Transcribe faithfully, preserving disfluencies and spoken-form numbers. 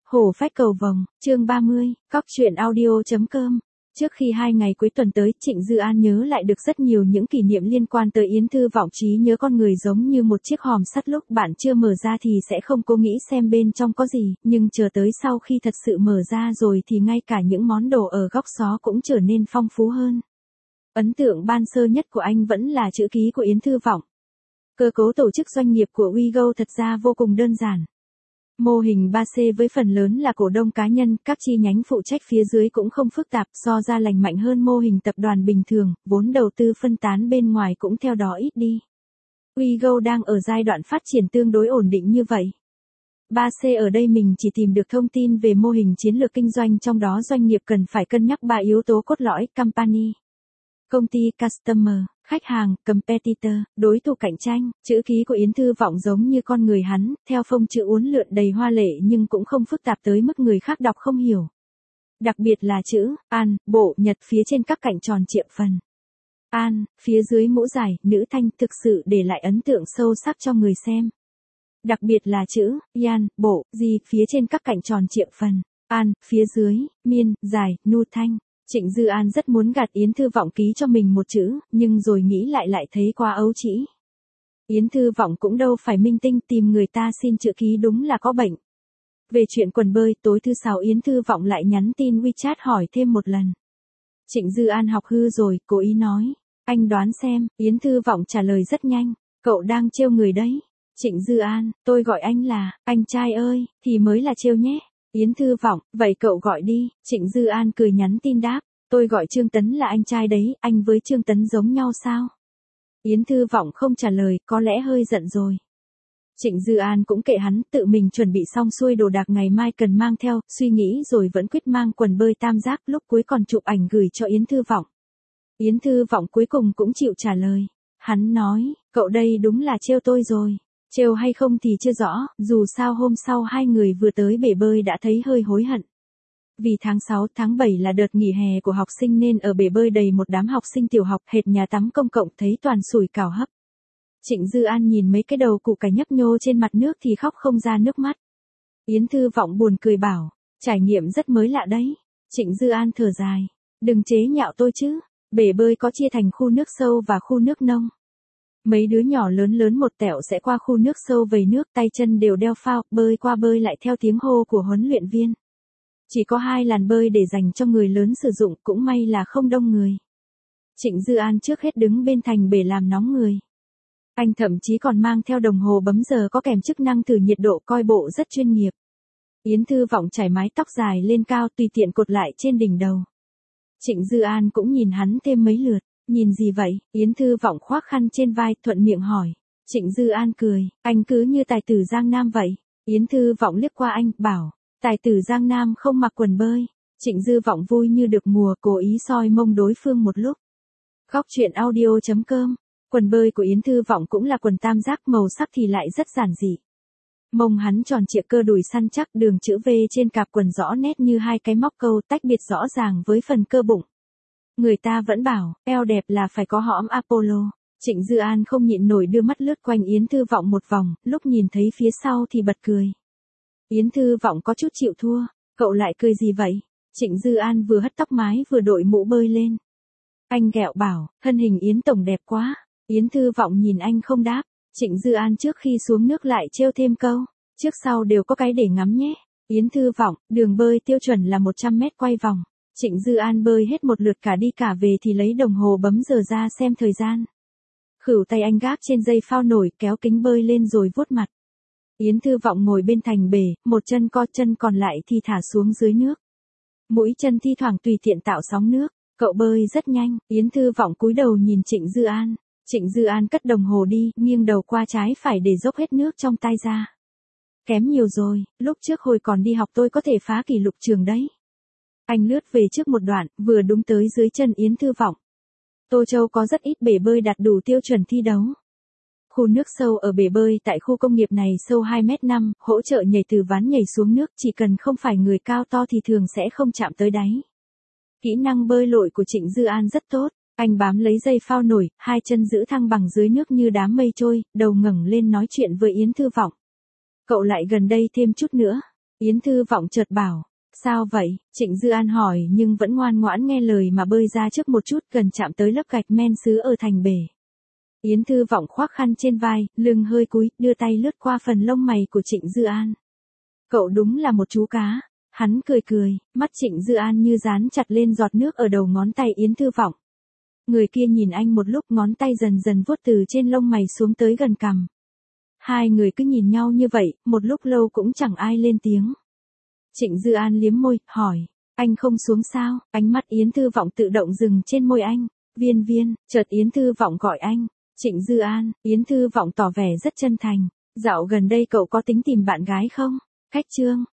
Hổ phách cầu vồng, chương ba mươi, cóc truyện audio chấm com. Trước khi hai ngày cuối tuần tới, Trịnh Dư An nhớ lại được rất nhiều những kỷ niệm liên quan tới Yến Thư Vọng. Trí nhớ con người giống như một chiếc hòm sắt, lúc bạn chưa mở ra thì sẽ không cố nghĩ xem bên trong có gì, nhưng chờ tới sau khi thật sự mở ra rồi thì ngay cả những món đồ ở góc xó cũng trở nên phong phú hơn. Ấn tượng ban sơ nhất của anh vẫn là chữ ký của Yến Thư Vọng. Cơ cấu tổ chức doanh nghiệp của WeGo thật ra vô cùng đơn giản. Mô hình ba C với phần lớn là cổ đông cá nhân, các chi nhánh phụ trách phía dưới cũng không phức tạp, so ra lành mạnh hơn mô hình tập đoàn bình thường, vốn đầu tư phân tán bên ngoài cũng theo đó ít đi. WeGo đang ở giai đoạn phát triển tương đối ổn định như vậy. ba C ở đây mình chỉ tìm được thông tin về mô hình chiến lược kinh doanh, trong đó doanh nghiệp cần phải cân nhắc ba yếu tố cốt lõi: company, công ty, customer, khách hàng, competitor, đối thủ cạnh tranh. Chữ ký của Yến Thư Vọng giống như con người hắn, theo phông chữ uốn lượn đầy hoa lệ nhưng cũng không phức tạp tới mức người khác đọc không hiểu. Đặc biệt là chữ An, Bộ, Nhật phía trên các cạnh tròn triệu phần. An, phía dưới mũ dài, nữ thanh, thực sự để lại ấn tượng sâu sắc cho người xem. Đặc biệt là chữ Yan, Bộ, Di phía trên các cạnh tròn triệu phần. An, phía dưới, Miên, dài, nu thanh. Trịnh Dư An rất muốn gạt Yến Thư Vọng ký cho mình một chữ, nhưng rồi nghĩ lại lại thấy quá ấu trĩ. Yến Thư Vọng cũng đâu phải minh tinh, tìm người ta xin chữ ký đúng là có bệnh. Về chuyện quần bơi, tối thứ sáu Yến Thư Vọng lại nhắn tin WeChat hỏi thêm một lần. Trịnh Dư An học hư rồi, cố ý nói. Anh đoán xem. Yến Thư Vọng trả lời rất nhanh. Cậu đang trêu người đấy. Trịnh Dư An, tôi gọi anh là, anh trai ơi, thì mới là trêu nhé. Yến Thư Vọng, vậy cậu gọi đi. Trịnh Dư An cười nhắn tin đáp, tôi gọi Trương Tấn là anh trai đấy, anh với Trương Tấn giống nhau sao? Yến Thư Vọng không trả lời, có lẽ hơi giận rồi. Trịnh Dư An cũng kệ hắn, tự mình chuẩn bị xong xuôi đồ đạc ngày mai cần mang theo, suy nghĩ rồi vẫn quyết mang quần bơi tam giác, lúc cuối còn chụp ảnh gửi cho Yến Thư Vọng. Yến Thư Vọng cuối cùng cũng chịu trả lời. Hắn nói, cậu đây đúng là trêu tôi rồi. Trêu hay không thì chưa rõ, dù sao hôm sau hai người vừa tới bể bơi đã thấy hơi hối hận. Vì tháng sáu, tháng bảy là đợt nghỉ hè của học sinh nên ở bể bơi đầy một đám học sinh tiểu học, hệt nhà tắm công cộng, thấy toàn sủi cảo hấp. Trịnh Dư An nhìn mấy cái đầu củ cải nhấp nhô trên mặt nước thì khóc không ra nước mắt. Yến Thư Vọng buồn cười bảo, trải nghiệm rất mới lạ đấy. Trịnh Dư An thở dài, đừng chế nhạo tôi chứ, bể bơi có chia thành khu nước sâu và khu nước nông. Mấy đứa nhỏ lớn lớn một tẹo sẽ qua khu nước sâu vầy nước, tay chân đều đeo phao, bơi qua bơi lại theo tiếng hô của huấn luyện viên. Chỉ có hai làn bơi để dành cho người lớn sử dụng, cũng may là không đông người. Trịnh Dư An trước hết đứng bên thành bể làm nóng người. Anh thậm chí còn mang theo đồng hồ bấm giờ có kèm chức năng thử nhiệt độ, coi bộ rất chuyên nghiệp. Yến Thư Vọng chải mái tóc dài lên cao, tùy tiện cột lại trên đỉnh đầu. Trịnh Dư An cũng nhìn hắn thêm mấy lượt. Nhìn gì vậy? Yến Thư Vọng khoác khăn trên vai, thuận miệng hỏi. Trịnh Dư An cười, anh cứ như tài tử Giang Nam vậy. Yến Thư Vọng liếc qua anh, bảo, tài tử Giang Nam không mặc quần bơi. Trịnh Dư Vọng vui như được mùa, cố ý soi mông đối phương một lúc. Cóc truyện audio chấm com. Quần bơi của Yến Thư Vọng cũng là quần tam giác, màu sắc thì lại rất giản dị. Mông hắn tròn trịa, cơ đùi săn chắc, đường chữ V trên cạp quần rõ nét như hai cái móc câu, tách biệt rõ ràng với phần cơ bụng. Người ta vẫn bảo, eo đẹp là phải có hõm Apollo. Trịnh Dư An không nhịn nổi đưa mắt lướt quanh Yến Thư Vọng một vòng, lúc nhìn thấy phía sau thì bật cười. Yến Thư Vọng có chút chịu thua, cậu lại cười gì vậy? Trịnh Dư An vừa hất tóc mái vừa đội mũ bơi lên. Anh ghẹo bảo, thân hình Yến tổng đẹp quá. Yến Thư Vọng nhìn anh không đáp. Trịnh Dư An trước khi xuống nước lại trêu thêm câu, trước sau đều có cái để ngắm nhé. Yến Thư Vọng, đường bơi tiêu chuẩn là một trăm mét quay vòng. Trịnh Dư An bơi hết một lượt cả đi cả về thì lấy đồng hồ bấm giờ ra xem thời gian. Khửu tay anh gác trên dây phao nổi, kéo kính bơi lên rồi vuốt mặt. Yến Thư Vọng ngồi bên thành bể, một chân co, chân còn lại thì thả xuống dưới nước. Mũi chân thi thoảng tùy tiện tạo sóng nước. Cậu bơi rất nhanh. Yến Thư Vọng cúi đầu nhìn Trịnh Dư An. Trịnh Dư An cất đồng hồ đi, nghiêng đầu qua trái phải để dốc hết nước trong tay ra. Kém nhiều rồi, lúc trước hồi còn đi học tôi có thể phá kỷ lục trường đấy. Anh lướt về trước một đoạn, vừa đúng tới dưới chân Yến Thư Vọng. Tô Châu có rất ít bể bơi đạt đủ tiêu chuẩn thi đấu. Khu nước sâu ở bể bơi tại khu công nghiệp này sâu hai mét năm, hỗ trợ nhảy từ ván nhảy xuống nước, chỉ cần không phải người cao to thì thường sẽ không chạm tới đáy. Kỹ năng bơi lội của Trịnh Dư An rất tốt, anh bám lấy dây phao nổi, hai chân giữ thăng bằng dưới nước như đám mây trôi, đầu ngẩng lên nói chuyện với Yến Thư Vọng. Cậu lại gần đây thêm chút nữa. Yến Thư Vọng chợt bảo, sao vậy? Trịnh Dư An hỏi nhưng vẫn ngoan ngoãn nghe lời mà bơi ra trước một chút, gần chạm tới lớp gạch men sứ ở thành bể. Yến Thư Vọng khoác khăn trên vai, lưng hơi cúi, đưa tay lướt qua phần lông mày của Trịnh Dư An. Cậu đúng là một chú cá. Hắn cười cười, mắt Trịnh Dư An như dán chặt lên giọt nước ở đầu ngón tay Yến Thư Vọng. Người kia nhìn anh một lúc, ngón tay dần dần vuốt từ trên lông mày xuống tới gần cằm. Hai người cứ nhìn nhau như vậy, một lúc lâu cũng chẳng ai lên tiếng. Trịnh Dư An liếm môi, hỏi, anh không xuống sao? Ánh mắt Yến Thư Vọng tự động dừng trên môi anh. Viên Viên, chợt Yến Thư Vọng gọi anh. Trịnh Dư An, Yến Thư Vọng tỏ vẻ rất chân thành. Dạo gần đây cậu có tính tìm bạn gái không? Khách Trương,